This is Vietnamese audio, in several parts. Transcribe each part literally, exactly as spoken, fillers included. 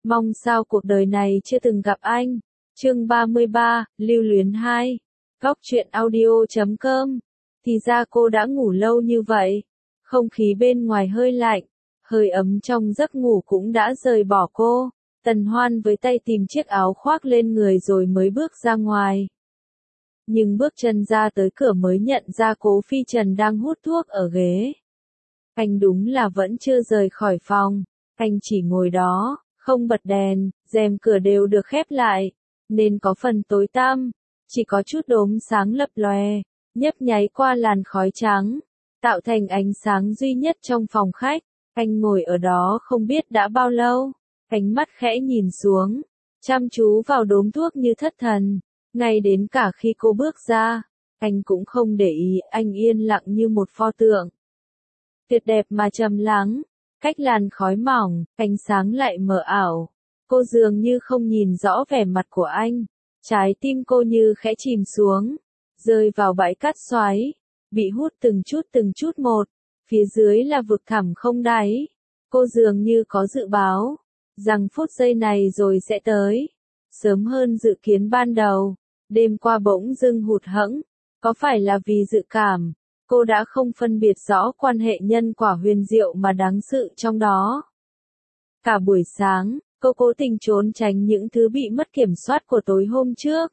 Mong sao cuộc đời này chưa từng gặp anh. Chương ba mươi ba, Lưu luyến hai. Góc truyện audio chấm com. Thì ra cô đã ngủ lâu như vậy. Không khí bên ngoài hơi lạnh, hơi ấm trong giấc ngủ cũng đã rời bỏ cô. Tần Hoan với tay tìm chiếc áo khoác lên người rồi mới bước ra ngoài. Nhưng bước chân ra tới cửa mới nhận ra Cố Phi Trần đang hút thuốc ở ghế. Anh đúng là vẫn chưa rời khỏi phòng, anh chỉ ngồi đó, không bật đèn, rèm cửa đều được khép lại, nên có phần tối tăm, chỉ có chút đốm sáng lập lòe, nhấp nháy qua làn khói trắng, tạo thành ánh sáng duy nhất trong phòng khách. Anh ngồi ở đó không biết đã bao lâu, ánh mắt khẽ nhìn xuống, chăm chú vào đốm thuốc như thất thần, ngay đến cả khi cô bước ra, anh cũng không để ý, anh yên lặng như một pho tượng. Tuyệt đẹp mà trầm lắng, cách làn khói mỏng, ánh sáng lại mờ ảo. Cô dường như không nhìn rõ vẻ mặt của anh, trái tim cô như khẽ chìm xuống, rơi vào bãi cát xoáy, bị hút từng chút từng chút một, phía dưới là vực thẳm không đáy. Cô dường như có dự báo, rằng phút giây này rồi sẽ tới, sớm hơn dự kiến ban đầu. Đêm qua bỗng dưng hụt hẫng, có phải là vì dự cảm? Cô đã không phân biệt rõ quan hệ nhân quả huyền diệu mà đáng sự trong đó. Cả buổi sáng, cô cố tình trốn tránh những thứ bị mất kiểm soát của tối hôm trước.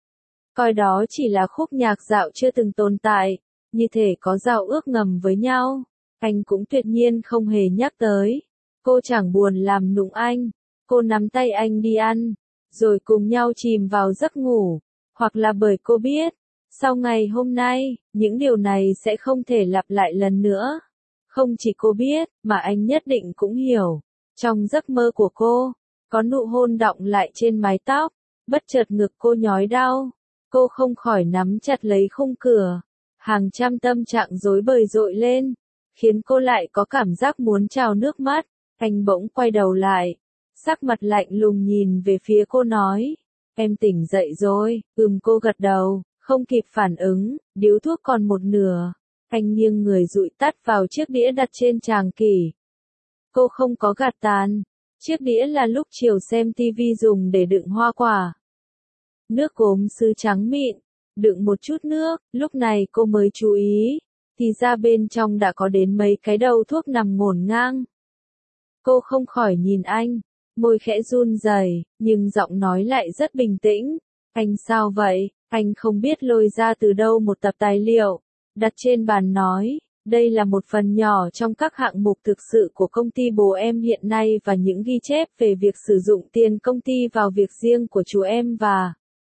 Coi đó chỉ là khúc nhạc dạo chưa từng tồn tại, như thể có giao ước ngầm với nhau. Anh cũng tuyệt nhiên không hề nhắc tới. Cô chẳng buồn làm nũng anh. Cô nắm tay anh đi ăn, rồi cùng nhau chìm vào giấc ngủ. Hoặc là bởi cô biết, sau ngày hôm nay, những điều này sẽ không thể lặp lại lần nữa. Không chỉ cô biết, mà anh nhất định cũng hiểu. Trong giấc mơ của cô, có nụ hôn đọng lại trên mái tóc, bất chợt ngực cô nhói đau. Cô không khỏi nắm chặt lấy khung cửa. Hàng trăm tâm trạng rối bời dội lên, khiến cô lại có cảm giác muốn trào nước mắt. Anh bỗng quay đầu lại, sắc mặt lạnh lùng nhìn về phía cô nói. Em tỉnh dậy rồi. Ừm, cô gật đầu, không kịp phản ứng, điếu thuốc còn một nửa. Anh nghiêng người dụi tắt vào chiếc đĩa đặt trên tràng kỷ. Cô không có gạt tàn. Chiếc đĩa là lúc chiều xem tivi dùng để đựng hoa quả. Nước gốm sứ trắng mịn, đựng một chút nước, lúc này cô mới chú ý. Thì ra bên trong đã có đến mấy cái đầu thuốc nằm ngổn ngang. Cô không khỏi nhìn anh. Môi khẽ run rẩy, nhưng giọng nói lại rất bình tĩnh. Anh sao vậy? Anh không biết lôi ra từ đâu một tập tài liệu, đặt trên bàn nói, đây là một phần nhỏ trong các hạng mục thực sự của công ty bố em hiện nay và những ghi chép về việc sử dụng tiền công ty vào việc riêng của chú em và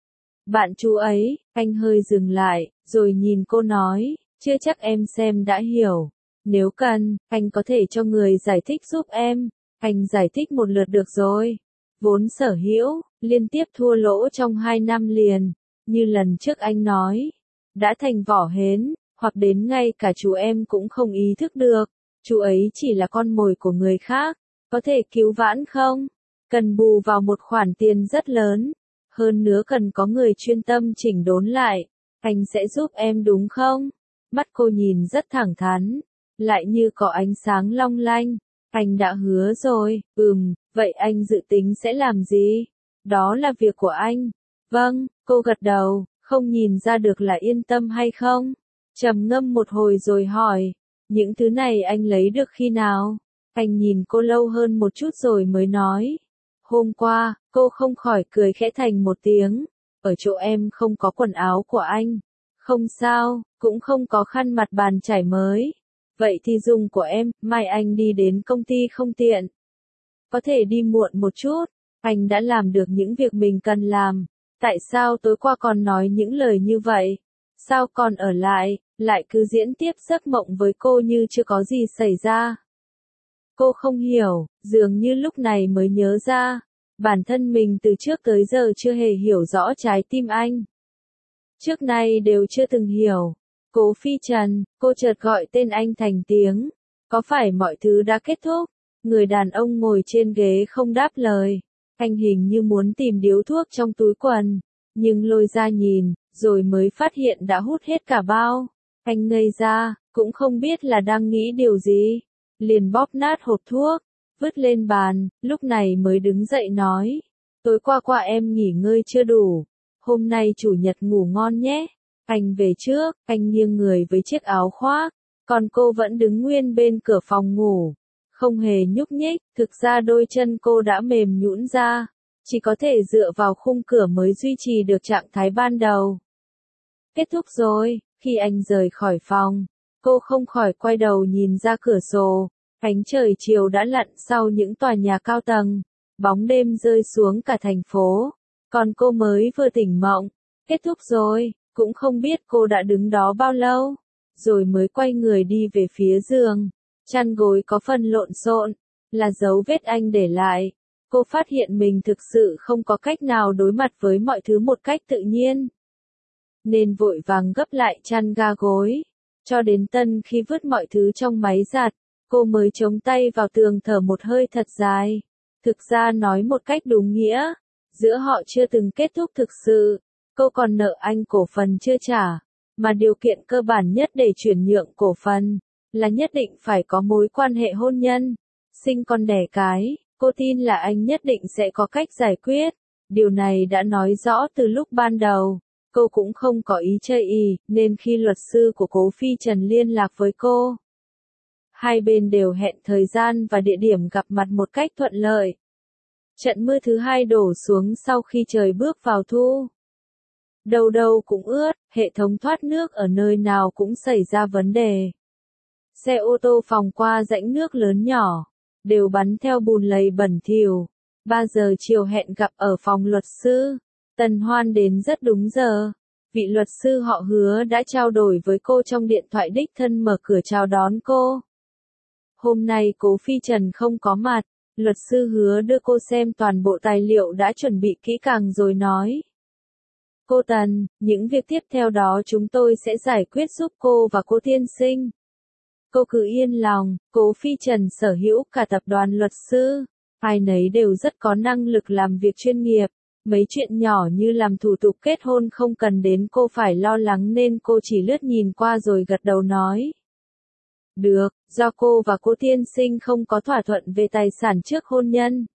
bạn chú ấy. Anh hơi dừng lại, rồi nhìn cô nói, chưa chắc em xem đã hiểu. Nếu cần, anh có thể cho người giải thích giúp em. Anh giải thích một lượt được rồi. Vốn sở hữu, liên tiếp thua lỗ trong hai năm liền, như lần trước anh nói, đã thành vỏ hến, hoặc đến ngay cả chú em cũng không ý thức được, chú ấy chỉ là con mồi của người khác, có thể cứu vãn không? Cần bù vào một khoản tiền rất lớn, hơn nữa cần có người chuyên tâm chỉnh đốn lại, anh sẽ giúp em đúng không? Mắt cô nhìn rất thẳng thắn, lại như có ánh sáng long lanh. Anh đã hứa rồi. Ừm, vậy anh dự tính sẽ làm gì? Đó là việc của anh. Vâng, cô gật đầu, không nhìn ra được là yên tâm hay không. Trầm ngâm một hồi rồi hỏi, những thứ này anh lấy được khi nào? Anh nhìn cô lâu hơn một chút rồi mới nói. Hôm qua, cô không khỏi cười khẽ thành một tiếng. Ở chỗ em không có quần áo của anh. Không sao, cũng không có khăn mặt bàn chải mới. Vậy thì dùng của em, mai anh đi đến công ty không tiện. Có thể đi muộn một chút, anh đã làm được những việc mình cần làm. Tại sao tối qua còn nói những lời như vậy? Sao còn ở lại, lại cứ diễn tiếp giấc mộng với cô như chưa có gì xảy ra? Cô không hiểu, dường như lúc này mới nhớ ra. Bản thân mình từ trước tới giờ chưa hề hiểu rõ trái tim anh. Trước nay đều chưa từng hiểu. Cố Phi Trần, cô chợt gọi tên anh thành tiếng. Có phải mọi thứ đã kết thúc? Người đàn ông ngồi trên ghế không đáp lời. Anh hình như muốn tìm điếu thuốc trong túi quần, nhưng lôi ra nhìn, rồi mới phát hiện đã hút hết cả bao. Anh ngây ra, cũng không biết là đang nghĩ điều gì. Liền bóp nát hộp thuốc, vứt lên bàn, lúc này mới đứng dậy nói. Tối qua qua em nghỉ ngơi chưa đủ, hôm nay chủ nhật ngủ ngon nhé. Anh về trước, anh nghiêng người với chiếc áo khoác, còn cô vẫn đứng nguyên bên cửa phòng ngủ, không hề nhúc nhích, thực ra đôi chân cô đã mềm nhũn ra, chỉ có thể dựa vào khung cửa mới duy trì được trạng thái ban đầu. Kết thúc rồi, khi anh rời khỏi phòng, cô không khỏi quay đầu nhìn ra cửa sổ, ánh trời chiều đã lặn sau những tòa nhà cao tầng, bóng đêm rơi xuống cả thành phố, còn cô mới vừa tỉnh mộng, kết thúc rồi, cũng không biết cô đã đứng đó bao lâu, rồi mới quay người đi về phía giường, chăn gối có phần lộn xộn, là dấu vết anh để lại. Cô phát hiện mình thực sự không có cách nào đối mặt với mọi thứ một cách tự nhiên, nên vội vàng gấp lại chăn ga gối, cho đến tân khi vứt mọi thứ trong máy giặt, cô mới chống tay vào tường thở một hơi thật dài. Thực ra nói một cách đúng nghĩa, giữa họ chưa từng kết thúc thực sự, cô còn nợ anh cổ phần chưa trả, mà điều kiện cơ bản nhất để chuyển nhượng cổ phần là nhất định phải có mối quan hệ hôn nhân, sinh con đẻ cái. Cô tin là anh nhất định sẽ có cách giải quyết, điều này đã nói rõ từ lúc ban đầu. Cô cũng không có ý chây ì, nên khi luật sư của Cố Phi Trần liên lạc với cô, hai bên đều hẹn thời gian và địa điểm gặp mặt một cách thuận lợi. Trận mưa thứ hai đổ xuống sau khi trời bước vào thu. Đâu đâu cũng ướt, hệ thống thoát nước ở nơi nào cũng xảy ra vấn đề. Xe ô tô phòng qua rãnh nước lớn nhỏ, đều bắn theo bùn lầy bẩn thỉu. ba giờ chiều hẹn gặp ở phòng luật sư. Tần Hoan đến rất đúng giờ. Vị luật sư họ Hứa đã trao đổi với cô trong điện thoại, đích thân mở cửa chào đón cô. Hôm nay Cố Phi Trần không có mặt, luật sư Hứa đưa cô xem toàn bộ tài liệu đã chuẩn bị kỹ càng rồi nói. Cô Tần, những việc tiếp theo đó chúng tôi sẽ giải quyết giúp cô và cô tiên sinh. Cô cứ yên lòng, Cố Phi Trần sở hữu cả tập đoàn luật sư, ai nấy đều rất có năng lực làm việc chuyên nghiệp, mấy chuyện nhỏ như làm thủ tục kết hôn không cần đến cô phải lo lắng nên cô chỉ lướt nhìn qua rồi gật đầu nói. Được, do cô và cô tiên sinh không có thỏa thuận về tài sản trước hôn nhân,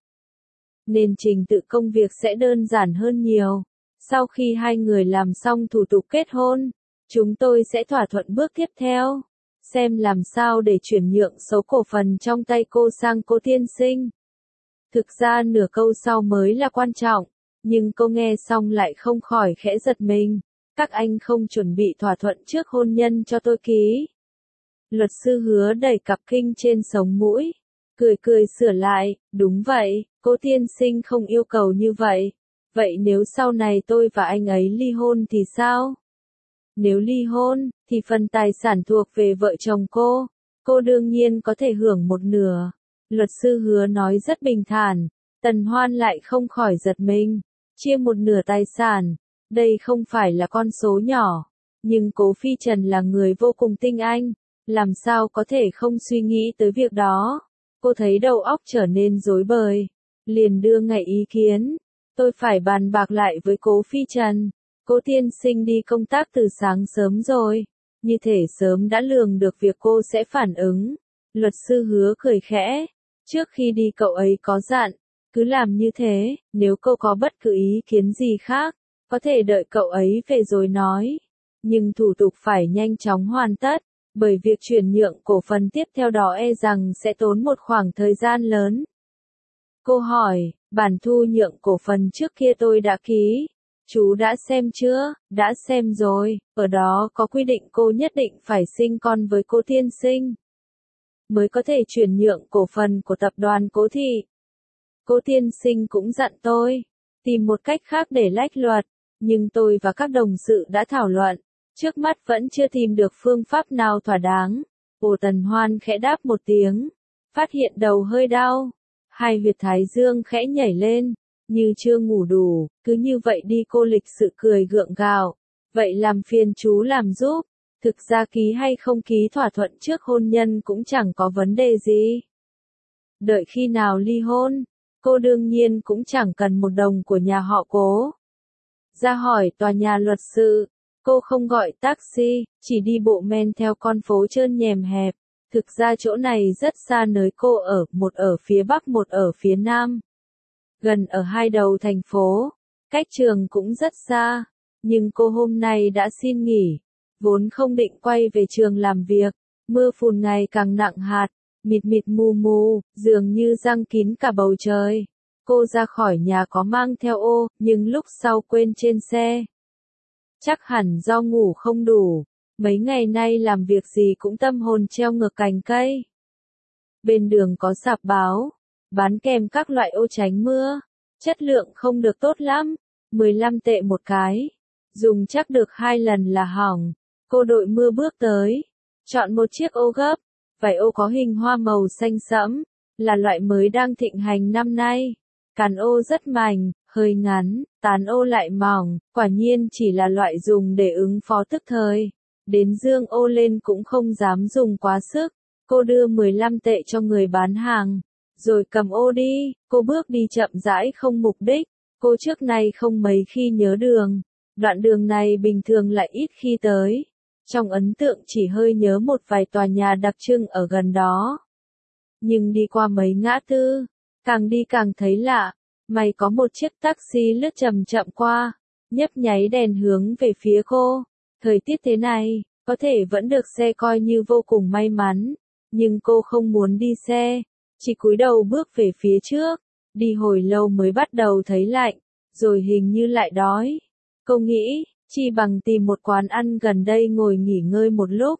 nên trình tự công việc sẽ đơn giản hơn nhiều. Sau khi hai người làm xong thủ tục kết hôn, chúng tôi sẽ thỏa thuận bước tiếp theo. Xem làm sao để chuyển nhượng số cổ phần trong tay cô sang cô tiên sinh. Thực ra nửa câu sau mới là quan trọng, nhưng cô nghe xong lại không khỏi khẽ giật mình. Các anh không chuẩn bị thỏa thuận trước hôn nhân cho tôi ký. Luật sư Hứa đẩy cặp kinh trên sống mũi, cười cười sửa lại, đúng vậy, cô tiên sinh không yêu cầu như vậy. Vậy nếu sau này tôi và anh ấy ly hôn thì sao? Nếu ly hôn, thì phần tài sản thuộc về vợ chồng cô, cô đương nhiên có thể hưởng một nửa. Luật sư Hứa nói rất bình thản, Tần Hoan lại không khỏi giật mình. Chia một nửa tài sản, đây không phải là con số nhỏ, nhưng Cố Phi Trần là người vô cùng tinh anh, làm sao có thể không suy nghĩ tới việc đó. Cô thấy đầu óc trở nên rối bời, liền đưa ngay ý kiến. Tôi phải bàn bạc lại với Cố Phi Trần. Cô tiên sinh đi công tác từ sáng sớm rồi, như thể sớm đã lường được việc cô sẽ phản ứng. Luật sư Hứa cười khẽ, trước khi đi cậu ấy có dặn, cứ làm như thế, nếu cô có bất cứ ý kiến gì khác, có thể đợi cậu ấy về rồi nói. Nhưng thủ tục phải nhanh chóng hoàn tất, bởi việc chuyển nhượng cổ phần tiếp theo đó e rằng sẽ tốn một khoảng thời gian lớn. Cô hỏi, bản thu nhượng cổ phần trước kia tôi đã ký. Chú đã xem chưa? Đã xem rồi, ở đó có quy định cô nhất định phải sinh con với cô tiên sinh, mới có thể chuyển nhượng cổ phần của tập đoàn Cố Thị. Cô tiên sinh cũng dặn tôi, tìm một cách khác để lách luật, nhưng tôi và các đồng sự đã thảo luận, trước mắt vẫn chưa tìm được phương pháp nào thỏa đáng. Ồ Tần Hoan khẽ đáp một tiếng, phát hiện đầu hơi đau, hai huyệt thái dương khẽ nhảy lên. Như chưa ngủ đủ, cứ như vậy đi cô lịch sự cười gượng gạo. Vậy làm phiền chú làm giúp. Thực ra ký hay không ký thỏa thuận trước hôn nhân cũng chẳng có vấn đề gì. Đợi khi nào ly hôn, cô đương nhiên cũng chẳng cần một đồng của nhà họ Cố. Ra hỏi tòa nhà luật sự, cô không gọi taxi, chỉ đi bộ men theo con phố trơn nhèm hẹp, Thực ra chỗ này rất xa nơi cô ở, một ở phía bắc một ở phía nam. Gần ở hai đầu thành phố, cách trường cũng rất xa, nhưng cô hôm nay đã xin nghỉ, vốn không định quay về trường làm việc, mưa phùn ngày càng nặng hạt, mịt mịt mù mù, dường như giăng kín cả bầu trời. Cô ra khỏi nhà có mang theo ô, nhưng lúc sau quên trên xe. Chắc hẳn do ngủ không đủ, mấy ngày nay làm việc gì cũng tâm hồn treo ngược cành cây. Bên đường có sạp báo, bán kèm các loại ô tránh mưa, chất lượng không được tốt lắm, mười lăm tệ một cái, dùng chắc được hai lần là hỏng. Cô đội mưa bước tới, chọn một chiếc ô gấp, vải ô có hình hoa màu xanh sẫm, là loại mới đang thịnh hành năm nay. Cán ô rất mảnh, hơi ngắn, tán ô lại mỏng, quả nhiên chỉ là loại dùng để ứng phó tức thời. Đến dương ô lên cũng không dám dùng quá sức. Cô đưa mười lăm tệ cho người bán hàng, rồi cầm ô đi. Cô bước đi chậm rãi không mục đích. Cô trước nay không mấy khi nhớ đường. Đoạn đường này bình thường lại ít khi tới. Trong ấn tượng chỉ hơi nhớ một vài tòa nhà đặc trưng ở gần đó. Nhưng đi qua mấy ngã tư, càng đi càng thấy lạ. May có một chiếc taxi lướt chậm chậm qua, nhấp nháy đèn hướng về phía cô. Thời tiết thế này, có thể vẫn được xe coi như vô cùng may mắn. Nhưng cô không muốn đi xe, chỉ cúi đầu bước về phía trước. Đi hồi lâu mới bắt đầu thấy lạnh, rồi hình như lại đói. Cô nghĩ, chi bằng tìm một quán ăn gần đây ngồi nghỉ ngơi một lúc.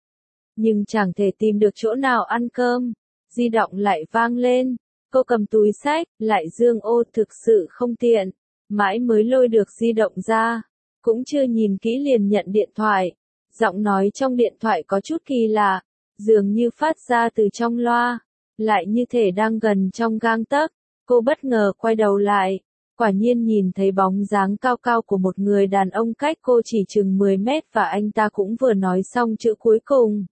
Nhưng chẳng thể tìm được chỗ nào ăn cơm, di động lại vang lên. Cô cầm túi xách, lại dương ô thực sự không tiện, mãi mới lôi được di động ra, cũng chưa nhìn kỹ liền nhận điện thoại. Giọng nói trong điện thoại có chút kỳ lạ, dường như phát ra từ trong loa, lại như thể đang gần trong gang tấc. Cô bất ngờ quay đầu lại, quả nhiên nhìn thấy bóng dáng cao cao của một người đàn ông cách cô chỉ chừng mười mét và anh ta cũng vừa nói xong chữ cuối cùng.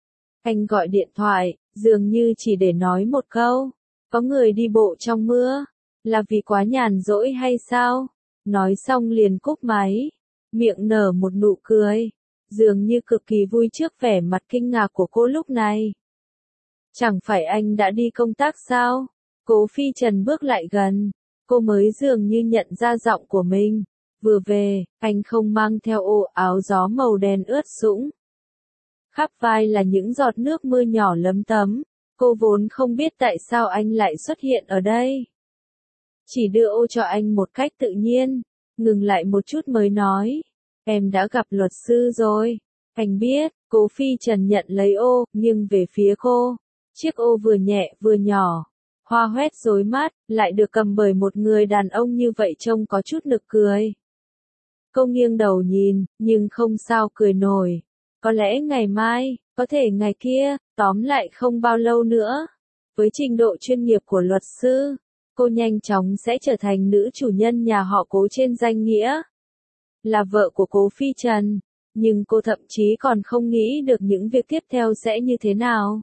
Anh gọi điện thoại, dường như chỉ để nói một câu. Có người đi bộ trong mưa, là vì quá nhàn rỗi hay sao? Nói xong liền cúp máy, miệng nở một nụ cười, dường như cực kỳ vui trước vẻ mặt kinh ngạc của cô lúc này. Chẳng phải anh đã đi công tác sao? Cố Phi Trần bước lại gần, cô mới dường như nhận ra giọng của mình. Vừa về, anh không mang theo ô áo gió màu đen ướt sũng. Khắp vai là những giọt nước mưa nhỏ lấm tấm. Cô vốn không biết tại sao anh lại xuất hiện ở đây. Chỉ đưa ô cho anh một cách tự nhiên, ngừng lại một chút mới nói. Em đã gặp luật sư rồi. Anh biết, Cố Phi Trần nhận lấy ô, nhưng về phía cô. Chiếc ô vừa nhẹ vừa nhỏ, hoa hoét rối mắt, lại được cầm bởi một người đàn ông như vậy trông có chút nực cười. Cô nghiêng đầu nhìn, nhưng không sao cười nổi. Có lẽ ngày mai, có thể ngày kia, tóm lại không bao lâu nữa. Với trình độ chuyên nghiệp của luật sư, cô nhanh chóng sẽ trở thành nữ chủ nhân nhà họ Cố trên danh nghĩa. Là vợ của Cố Phi Trần, nhưng cô thậm chí còn không nghĩ được những việc tiếp theo sẽ như thế nào.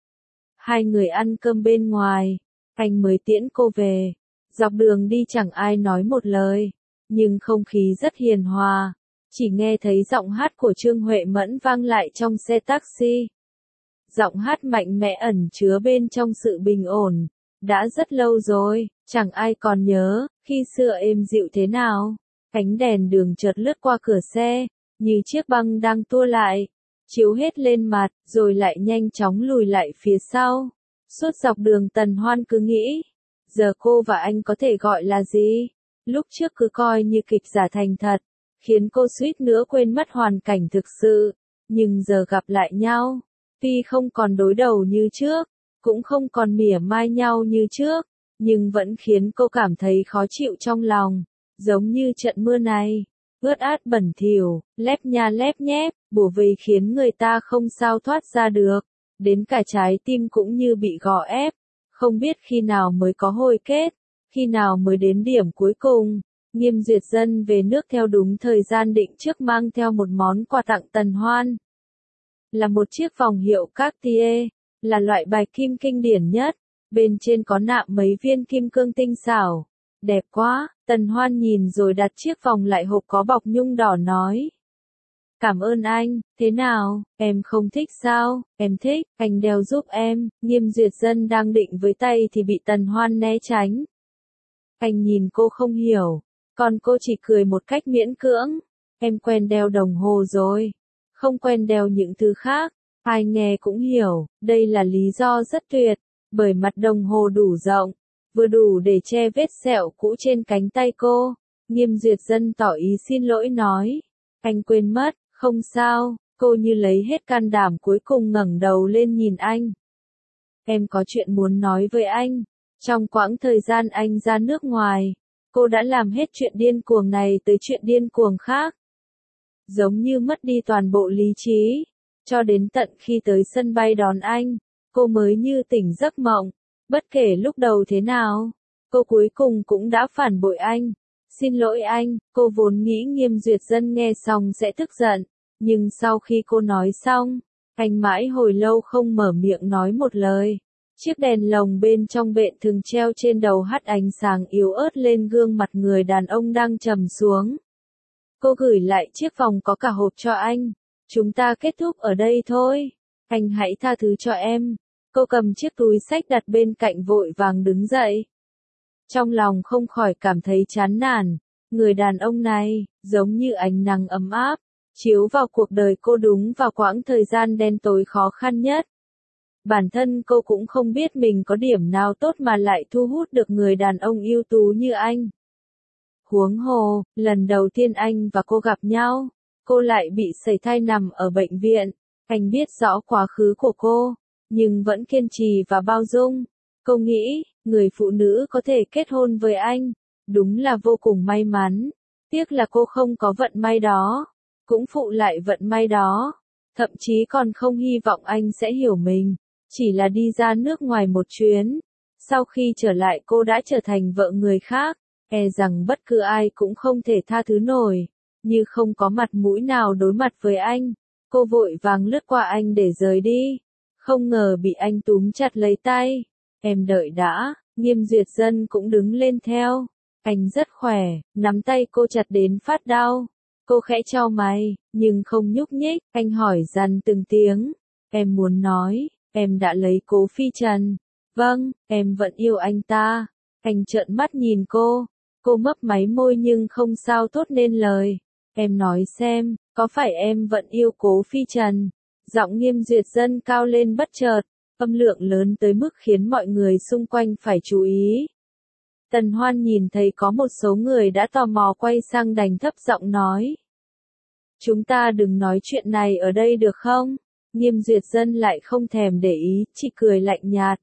Hai người ăn cơm bên ngoài, anh mới tiễn cô về. Dọc đường đi chẳng ai nói một lời, nhưng không khí rất hiền hòa. Chỉ nghe thấy giọng hát của Trương Huệ Mẫn vang lại trong xe taxi. Giọng hát mạnh mẽ ẩn chứa bên trong sự bình ổn. Đã rất lâu rồi, chẳng ai còn nhớ, khi xưa êm dịu thế nào. Ánh đèn đường chợt lướt qua cửa xe, như chiếc băng đang tua lại, chiếu hết lên mặt, rồi lại nhanh chóng lùi lại phía sau. Suốt dọc đường Tần Hoan cứ nghĩ, giờ cô và anh có thể gọi là gì? Lúc trước cứ coi như kịch giả thành thật, khiến cô suýt nữa quên mất hoàn cảnh thực sự. Nhưng giờ gặp lại nhau, tuy không còn đối đầu như trước, cũng không còn mỉa mai nhau như trước, nhưng vẫn khiến cô cảm thấy khó chịu trong lòng. Giống như trận mưa này, ướt át bẩn thỉu, lép nha lép nhép, bủa vây khiến người ta không sao thoát ra được. Đến cả trái tim cũng như bị gò ép, không biết khi nào mới có hồi kết, khi nào mới đến điểm cuối cùng. Nghiêm Duyệt Dân về nước theo đúng thời gian định trước mang theo một món quà tặng Tần Hoan. Là một chiếc vòng hiệu Cartier, là loại bài kim kinh điển nhất, bên trên có nạm mấy viên kim cương tinh xảo. Đẹp quá, Tần Hoan nhìn rồi đặt chiếc vòng lại hộp có bọc nhung đỏ nói. Cảm ơn anh, thế nào, em không thích sao, em thích, anh đeo giúp em, Nghiêm Duyệt Dân đang định với tay thì bị Tần Hoan né tránh. Anh nhìn cô không hiểu, còn cô chỉ cười một cách miễn cưỡng, em quen đeo đồng hồ rồi, không quen đeo những thứ khác, ai nghe cũng hiểu, đây là lý do rất tuyệt, bởi mặt đồng hồ đủ rộng, vừa đủ để che vết sẹo cũ trên cánh tay cô. Nghiêm Duyệt Dân tỏ ý xin lỗi nói, anh quên mất, không sao, cô như lấy hết can đảm cuối cùng ngẩng đầu lên nhìn anh. Em có chuyện muốn nói với anh, trong quãng thời gian anh ra nước ngoài, cô đã làm hết chuyện điên cuồng này tới chuyện điên cuồng khác. Giống như mất đi toàn bộ lý trí, cho đến tận khi tới sân bay đón anh, cô mới như tỉnh giấc mộng, bất kể lúc đầu thế nào, cô cuối cùng cũng đã phản bội anh. Xin lỗi anh, cô vốn nghĩ Nghiêm Duyệt Dân nghe xong sẽ tức giận, nhưng sau khi cô nói xong, anh mãi hồi lâu không mở miệng nói một lời. Chiếc đèn lồng bên trong bệ thường treo trên đầu hắt ánh sáng yếu ớt lên gương mặt người đàn ông đang trầm xuống. Cô gửi lại chiếc vòng có cả hộp cho anh. Chúng ta kết thúc ở đây thôi. Anh hãy tha thứ cho em. Cô cầm chiếc túi xách đặt bên cạnh vội vàng đứng dậy. Trong lòng không khỏi cảm thấy chán nản. Người đàn ông này, giống như ánh nắng ấm áp, chiếu vào cuộc đời cô đúng vào quãng thời gian đen tối khó khăn nhất. Bản thân cô cũng không biết mình có điểm nào tốt mà lại thu hút được người đàn ông ưu tú như anh. Huống hồ, lần đầu tiên anh và cô gặp nhau, cô lại bị sẩy thai nằm ở bệnh viện. Anh biết rõ quá khứ của cô, nhưng vẫn kiên trì và bao dung. Cô nghĩ, người phụ nữ có thể kết hôn với anh, đúng là vô cùng may mắn. Tiếc là cô không có vận may đó, cũng phụ lại vận may đó. Thậm chí còn không hy vọng anh sẽ hiểu mình. Chỉ là đi ra nước ngoài một chuyến. Sau khi trở lại cô đã trở thành vợ người khác. E rằng bất cứ ai cũng không thể tha thứ nổi. Như không có mặt mũi nào đối mặt với anh. Cô vội vàng lướt qua anh để rời đi. Không ngờ bị anh túm chặt lấy tay. Em đợi đã, Nghiêm Duyệt Dân cũng đứng lên theo. Anh rất khỏe, nắm tay cô chặt đến phát đau. Cô khẽ chau mày, nhưng không nhúc nhích. Anh hỏi dằn từng tiếng. Em muốn nói, em đã lấy Cố Phi Trần. Vâng, em vẫn yêu anh ta. Anh trợn mắt nhìn cô. Cô mấp máy môi nhưng không sao thốt nên lời. Em nói xem, có phải em vẫn yêu Cố Phi Trần? Giọng Nghiêm Duyệt Dân cao lên bất chợt, âm lượng lớn tới mức khiến mọi người xung quanh phải chú ý. Tần Hoan nhìn thấy có một số người đã tò mò quay sang đành thấp giọng nói. Chúng ta đừng nói chuyện này ở đây được không? Nghiêm Duyệt Dân lại không thèm để ý, chỉ cười lạnh nhạt.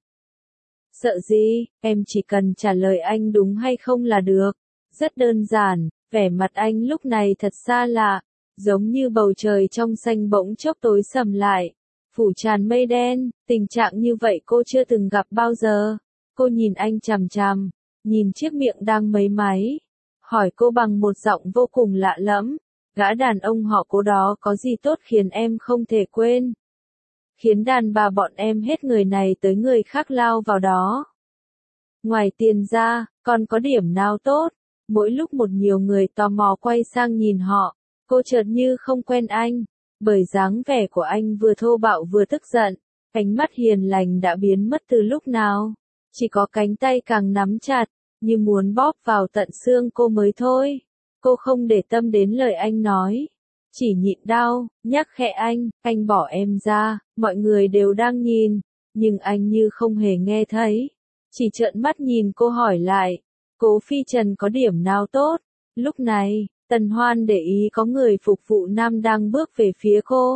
Sợ gì, em chỉ cần trả lời anh đúng hay không là được. Rất đơn giản, vẻ mặt anh lúc này thật xa lạ, giống như bầu trời trong xanh bỗng chốc tối sầm lại, phủ tràn mây đen, tình trạng như vậy cô chưa từng gặp bao giờ. Cô nhìn anh chằm chằm, nhìn chiếc miệng đang mấy máy, hỏi cô bằng một giọng vô cùng lạ lẫm, gã đàn ông họ Cố đó có gì tốt khiến em không thể quên? Khiến đàn bà bọn em hết người này tới người khác lao vào đó. Ngoài tiền ra, còn có điểm nào tốt? Mỗi lúc một nhiều người tò mò quay sang nhìn họ, cô chợt như không quen anh, bởi dáng vẻ của anh vừa thô bạo vừa tức giận, ánh mắt hiền lành đã biến mất từ lúc nào, chỉ có cánh tay càng nắm chặt, như muốn bóp vào tận xương cô mới thôi. Cô không để tâm đến lời anh nói, chỉ nhịn đau, nhắc khẽ anh, anh bỏ em ra, mọi người đều đang nhìn, nhưng anh như không hề nghe thấy, chỉ trợn mắt nhìn cô hỏi lại, Cố Phi Trần có điểm nào tốt? Lúc này, Tần Hoan để ý có người phục vụ nam đang bước về phía cô.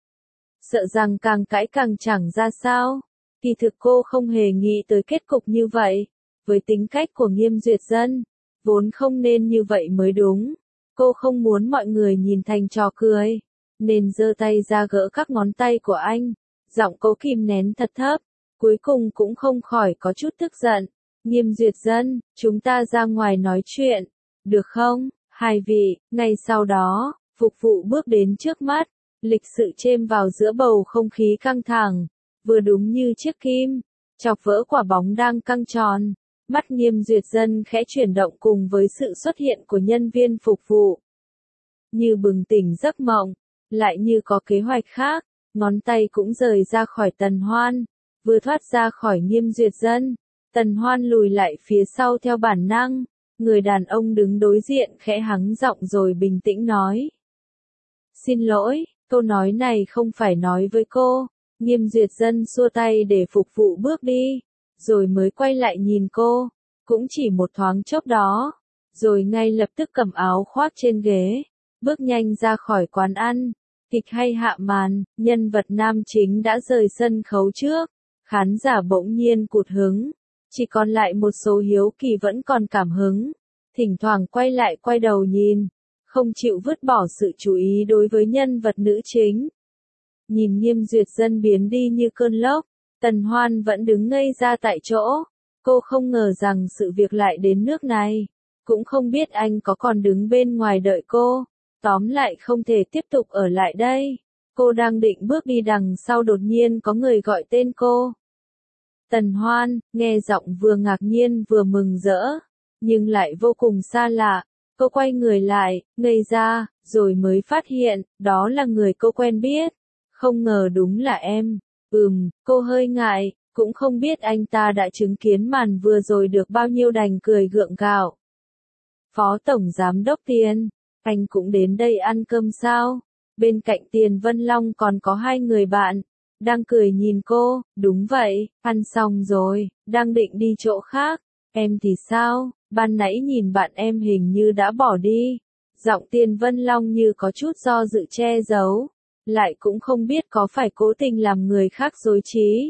Sợ rằng càng cãi càng chẳng ra sao, kỳ thực cô không hề nghĩ tới kết cục như vậy, với tính cách của Nghiêm Duyệt Dân, vốn không nên như vậy mới đúng. Cô không muốn mọi người nhìn thành trò cười, nên giơ tay ra gỡ các ngón tay của anh, giọng cô kìm nén thật thấp, cuối cùng cũng không khỏi có chút tức giận. Nghiêm Duyệt Dân, chúng ta ra ngoài nói chuyện, được không? Hai vị, ngay sau đó, phục vụ bước đến trước mắt, lịch sự chêm vào giữa bầu không khí căng thẳng, vừa đúng như chiếc kim, chọc vỡ quả bóng đang căng tròn. Mắt Nghiêm Duyệt Dân khẽ chuyển động cùng với sự xuất hiện của nhân viên phục vụ. Như bừng tỉnh giấc mộng, lại như có kế hoạch khác, ngón tay cũng rời ra khỏi Tần Hoan, vừa thoát ra khỏi Nghiêm Duyệt Dân, Tần Hoan lùi lại phía sau theo bản năng, người đàn ông đứng đối diện khẽ hắng giọng rồi bình tĩnh nói. Xin lỗi, câu nói này không phải nói với cô. Nghiêm Duyệt Dân xua tay để phục vụ bước đi, rồi mới quay lại nhìn cô, cũng chỉ một thoáng chốc đó, rồi ngay lập tức cầm áo khoác trên ghế, bước nhanh ra khỏi quán ăn. Kịch hay hạ màn, nhân vật nam chính đã rời sân khấu trước, khán giả bỗng nhiên cụt hứng, chỉ còn lại một số hiếu kỳ vẫn còn cảm hứng, thỉnh thoảng quay lại quay đầu nhìn, không chịu vứt bỏ sự chú ý đối với nhân vật nữ chính. Nhìn Nghiêm Duyệt Dân biến đi như cơn lốc, Tần Hoan vẫn đứng ngây ra tại chỗ, cô không ngờ rằng sự việc lại đến nước này, cũng không biết anh có còn đứng bên ngoài đợi cô. Tóm lại không thể tiếp tục ở lại đây. Cô đang định bước đi đằng sau đột nhiên có người gọi tên cô. Tần Hoan, nghe giọng vừa ngạc nhiên vừa mừng rỡ, nhưng lại vô cùng xa lạ. Cô quay người lại, ngây ra, rồi mới phát hiện, đó là người cô quen biết. Không ngờ đúng là em. Ừm, cô hơi ngại, cũng không biết anh ta đã chứng kiến màn vừa rồi được bao nhiêu đành cười gượng gạo. Phó Tổng Giám đốc Tiền. Anh cũng đến đây ăn cơm sao? Bên cạnh Tiền Vân Long còn có hai người bạn, đang cười nhìn cô. Đúng vậy, ăn xong rồi, đang định đi chỗ khác. Em thì sao? Ban nãy nhìn bạn em hình như đã bỏ đi. Giọng Tiền Vân Long như có chút do dự che giấu, lại cũng không biết có phải cố tình làm người khác rối trí.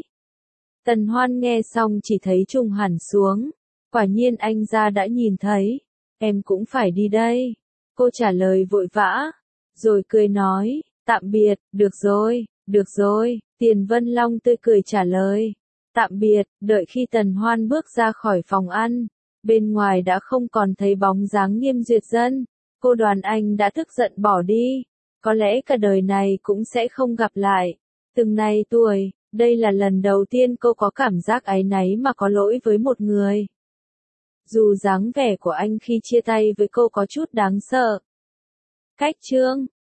Tần Hoan nghe xong chỉ thấy trùng hẳn xuống. Quả nhiên anh ra đã nhìn thấy. Em cũng phải đi đây. Cô trả lời vội vã, rồi cười nói, tạm biệt, được rồi, được rồi, Tiền Vân Long tươi cười trả lời, tạm biệt. Đợi khi Tần Hoan bước ra khỏi phòng ăn, bên ngoài đã không còn thấy bóng dáng Nghiêm Duyệt Dân, cô đoán anh đã tức giận bỏ đi, có lẽ cả đời này cũng sẽ không gặp lại. Từng này tuổi, đây là lần đầu tiên cô có cảm giác áy náy mà có lỗi với một người. Dù dáng vẻ của anh khi chia tay với cô có chút đáng sợ. Cách chương